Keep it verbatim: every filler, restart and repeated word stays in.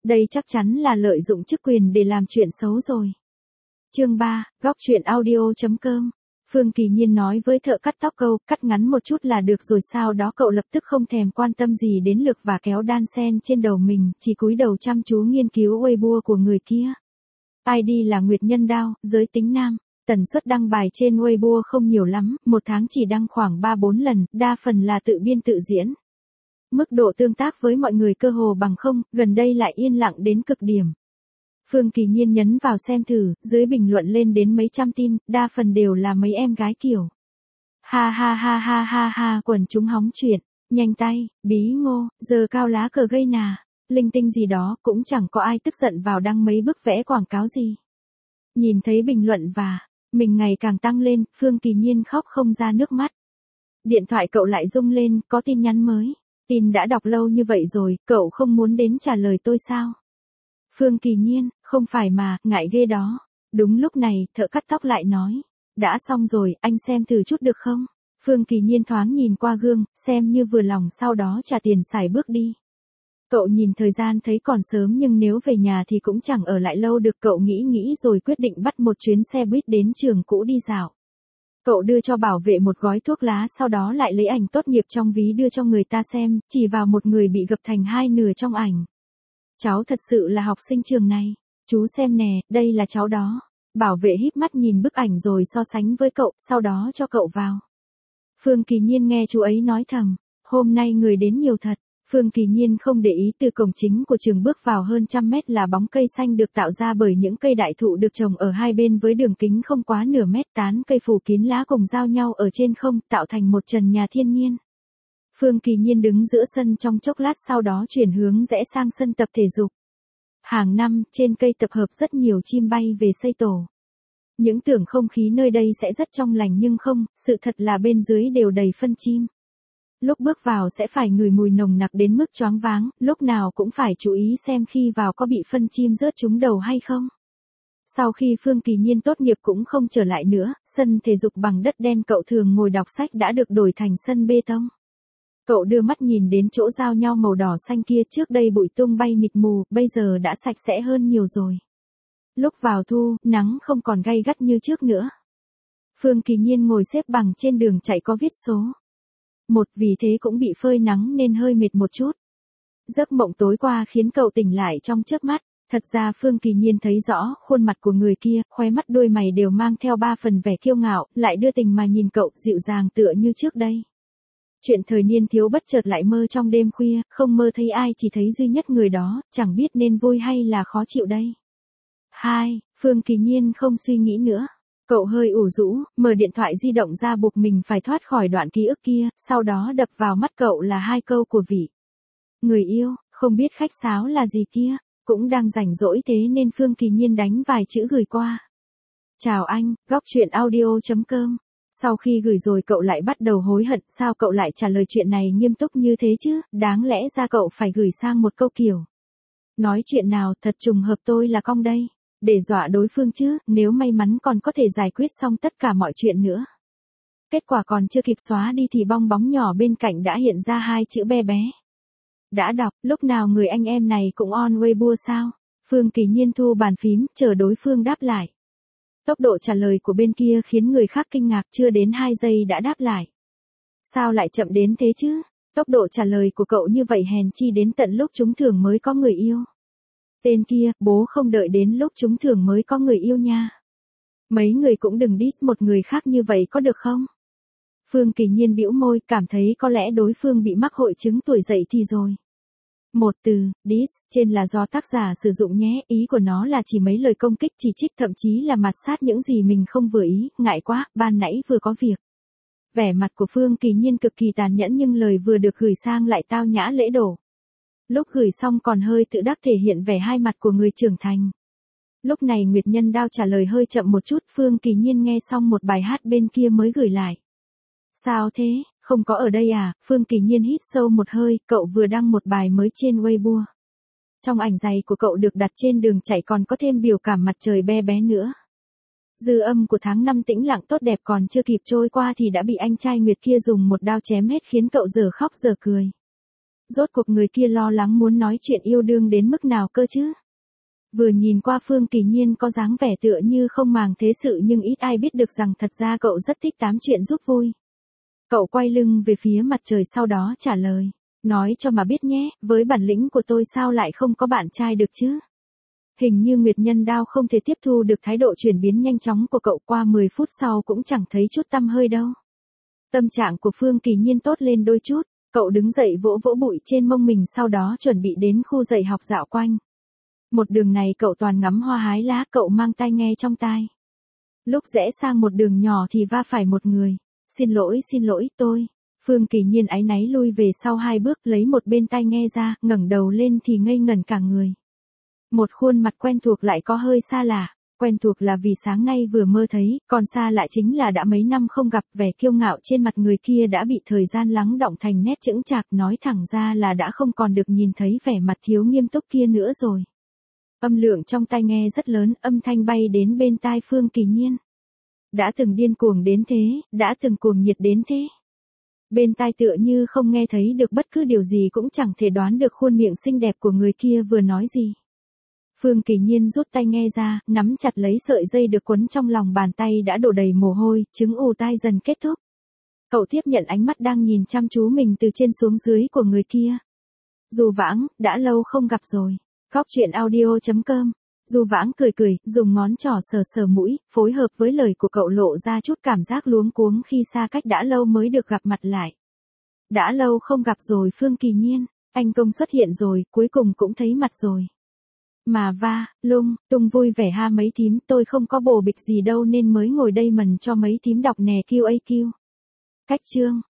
Đây chắc chắn là lợi dụng chức quyền để làm chuyện xấu rồi. Chương ba, góc truyện audio chấm com. Phương Kỳ Nhiên nói với thợ cắt tóc câu, cắt ngắn một chút là được rồi, sau đó cậu lập tức không thèm quan tâm gì đến lược và kéo đan sen trên đầu mình, chỉ cúi đầu chăm chú nghiên cứu Weibo của người kia. i đê là Nguyệt Nhân Đao, giới tính nam. Tần suất đăng bài trên Weibo không nhiều lắm, một tháng chỉ đăng khoảng ba bốn lần, đa phần là tự biên tự diễn. Mức độ tương tác với mọi người cơ hồ bằng không, gần đây lại yên lặng đến cực điểm. Phương Kỳ Nhiên nhấn vào xem thử, dưới bình luận lên đến mấy trăm tin, đa phần đều là mấy em gái kiểu. Ha ha ha ha ha ha, quần chúng hóng chuyện, nhanh tay, bí ngô, giờ cao lá cờ gây nà, linh tinh gì đó, cũng chẳng có ai tức giận vào đăng mấy bức vẽ quảng cáo gì. Nhìn thấy bình luận và mình ngày càng tăng lên, Phương Kỳ Nhiên khóc không ra nước mắt. Điện thoại cậu lại rung lên, có tin nhắn mới. Tin đã đọc lâu như vậy rồi, cậu không muốn đến trả lời tôi sao? Phương Kỳ Nhiên, không phải mà, ngại ghê đó. Đúng lúc này, thợ cắt tóc lại nói. Đã xong rồi, anh xem thử chút được không? Phương Kỳ Nhiên thoáng nhìn qua gương, xem như vừa lòng, sau đó trả tiền xài bước đi. Cậu nhìn thời gian thấy còn sớm, nhưng nếu về nhà thì cũng chẳng ở lại lâu được. Cậu nghĩ nghĩ rồi quyết định bắt một chuyến xe buýt đến trường cũ đi dạo. Cậu đưa cho bảo vệ một gói thuốc lá, sau đó lại lấy ảnh tốt nghiệp trong ví đưa cho người ta xem, chỉ vào một người bị gập thành hai nửa trong ảnh. Cháu thật sự là học sinh trường này. Chú xem nè, đây là cháu đó. Bảo vệ híp mắt nhìn bức ảnh rồi so sánh với cậu, sau đó cho cậu vào. Phương Kỳ Nhiên nghe chú ấy nói thầm, hôm nay người đến nhiều thật. Phương Kỳ Nhiên không để ý, từ cổng chính của trường bước vào hơn trăm mét là bóng cây xanh được tạo ra bởi những cây đại thụ được trồng ở hai bên với đường kính không quá nửa mét, tán cây phủ kín lá cùng giao nhau ở trên không, tạo thành một trần nhà thiên nhiên. Phương Kỳ Nhiên đứng giữa sân trong chốc lát, sau đó chuyển hướng rẽ sang sân tập thể dục. Hàng năm, trên cây tập hợp rất nhiều chim bay về xây tổ. Những tưởng không khí nơi đây sẽ rất trong lành nhưng không, sự thật là bên dưới đều đầy phân chim. Lúc bước vào sẽ phải ngửi mùi nồng nặc đến mức choáng váng, lúc nào cũng phải chú ý xem khi vào có bị phân chim rớt trúng đầu hay không. Sau khi Phương Kỳ Nhiên tốt nghiệp cũng không trở lại nữa, sân thể dục bằng đất đen cậu thường ngồi đọc sách đã được đổi thành sân bê tông. Cậu đưa mắt nhìn đến chỗ giao nhau màu đỏ xanh kia, trước đây bụi tung bay mịt mù, bây giờ đã sạch sẽ hơn nhiều rồi. Lúc vào thu, nắng không còn gay gắt như trước nữa. Phương Kỳ Nhiên ngồi xếp bằng trên đường chạy có viết số một, vì thế cũng bị phơi nắng nên hơi mệt một chút. Giấc mộng tối qua khiến cậu tỉnh lại trong chớp mắt. Thật ra Phương Kỳ Nhiên thấy rõ khuôn mặt của người kia, khóe mắt đôi mày đều mang theo ba phần vẻ kiêu ngạo, lại đưa tình mà nhìn cậu, dịu dàng tựa như trước đây. Chuyện thời niên thiếu bất chợt lại mơ trong đêm khuya, không mơ thấy ai, chỉ thấy duy nhất người đó, chẳng biết nên vui hay là khó chịu đây. Hai, Phương Kỳ Nhiên không suy nghĩ nữa. Cậu hơi ủ rũ, mở điện thoại di động ra buộc mình phải thoát khỏi đoạn ký ức kia, sau đó đập vào mắt cậu là hai câu của vị người yêu, không biết khách sáo là gì kia, cũng đang rảnh rỗi thế nên Phương Kỳ Nhiên đánh vài chữ gửi qua. Chào anh, góc truyện audio chấm com. Sau khi gửi rồi cậu lại bắt đầu hối hận, sao cậu lại trả lời chuyện này nghiêm túc như thế chứ, đáng lẽ ra cậu phải gửi sang một câu kiểu. Nói chuyện nào, thật trùng hợp tôi là Cong đây. Để dọa đối phương chứ, nếu may mắn còn có thể giải quyết xong tất cả mọi chuyện nữa. Kết quả còn chưa kịp xóa đi thì bong bóng nhỏ bên cạnh đã hiện ra hai chữ bé bé. Đã đọc, lúc nào người anh em này cũng on Weibo sao? Phương Kỳ Nhiên thu bàn phím, chờ đối phương đáp lại. Tốc độ trả lời của bên kia khiến người khác kinh ngạc, chưa đến hai giây đã đáp lại. Sao lại chậm đến thế chứ? Tốc độ trả lời của cậu như vậy hèn chi đến tận lúc trúng thưởng mới có người yêu. Tên kia, bố không đợi đến lúc trúng thưởng mới có người yêu nha. Mấy người cũng đừng diss một người khác như vậy có được không? Phương Kỳ Nhiên bĩu môi, cảm thấy có lẽ đối phương bị mắc hội chứng tuổi dậy thì rồi. Một từ, diss, trên là do tác giả sử dụng nhé, ý của nó là chỉ mấy lời công kích, chỉ trích, thậm chí là mạt sát những gì mình không vừa ý, ngại quá, ban nãy vừa có việc. Vẻ mặt của Phương Kỳ Nhiên cực kỳ tàn nhẫn nhưng lời vừa được gửi sang lại tao nhã lễ độ. Lúc gửi xong còn hơi tự đắc thể hiện vẻ hai mặt của người trưởng thành. Lúc này Nguyệt Nhân Đao trả lời hơi chậm một chút, Phương Kỳ Nhiên nghe xong một bài hát bên kia mới gửi lại. Sao thế, không có ở đây à? Phương Kỳ Nhiên hít sâu một hơi, cậu vừa đăng một bài mới trên Weibo. Trong ảnh giày của cậu được đặt trên đường chạy còn có thêm biểu cảm mặt trời be bé nữa. Dư âm của tháng năm tĩnh lặng tốt đẹp còn chưa kịp trôi qua thì đã bị anh trai Nguyệt kia dùng một đao chém hết khiến cậu giờ khóc giờ cười. Rốt cuộc người kia lo lắng muốn nói chuyện yêu đương đến mức nào cơ chứ? Vừa nhìn qua Phương Kỳ Nhiên có dáng vẻ tựa như không màng thế sự nhưng ít ai biết được rằng thật ra cậu rất thích tám chuyện giúp vui. Cậu quay lưng về phía mặt trời sau đó trả lời. Nói cho mà biết nhé, với bản lĩnh của tôi sao lại không có bạn trai được chứ? Hình như Nguyệt Nhân Đao không thể tiếp thu được thái độ chuyển biến nhanh chóng của cậu, qua mười phút sau cũng chẳng thấy chút tăm hơi đâu. Tâm trạng của Phương Kỳ Nhiên tốt lên đôi chút, cậu đứng dậy vỗ vỗ bụi trên mông mình sau đó chuẩn bị đến khu dạy học dạo quanh. Một đường này cậu toàn ngắm hoa hái lá, cậu mang tai nghe trong tai. Lúc rẽ sang một đường nhỏ thì va phải một người. Xin lỗi xin lỗi tôi. Phương Kỳ Nhiên áy náy lui về sau hai bước lấy một bên tai nghe ra, ngẩng đầu lên thì ngây ngẩn cả người. Một khuôn mặt quen thuộc lại có hơi xa lạ. Quen thuộc là vì sáng nay vừa mơ thấy, còn xa lạ chính là đã mấy năm không gặp, vẻ kiêu ngạo trên mặt người kia đã bị thời gian lắng đọng thành nét chững chạc, nói thẳng ra là đã không còn được nhìn thấy vẻ mặt thiếu nghiêm túc kia nữa rồi. Âm lượng trong tai nghe rất lớn, âm thanh bay đến bên tai Phương Kỳ Nhiên. Đã từng điên cuồng đến thế, đã từng cuồng nhiệt đến thế. Bên tai tựa như không nghe thấy được bất cứ điều gì, cũng chẳng thể đoán được khuôn miệng xinh đẹp của người kia vừa nói gì. Phương Kỳ Nhiên rút tai nghe ra, nắm chặt lấy sợi dây được quấn trong lòng bàn tay đã đổ đầy mồ hôi, chứng ù tai dần kết thúc. Cậu tiếp nhận ánh mắt đang nhìn chăm chú mình từ trên xuống dưới của người kia. Du Vãng, đã lâu không gặp rồi. Góc truyện audio chấm com. Du Vãng cười cười, dùng ngón trỏ sờ sờ mũi, phối hợp với lời của cậu lộ ra chút cảm giác luống cuống khi xa cách đã lâu mới được gặp mặt lại. Đã lâu không gặp rồi Phương Kỳ Nhiên, anh Công xuất hiện rồi, cuối cùng cũng thấy mặt rồi. Mà va, lung, tung vui vẻ ha mấy thím, tôi không có bồ bịch gì đâu nên mới ngồi đây mần cho mấy thím đọc nè quy a quy. Cách chương.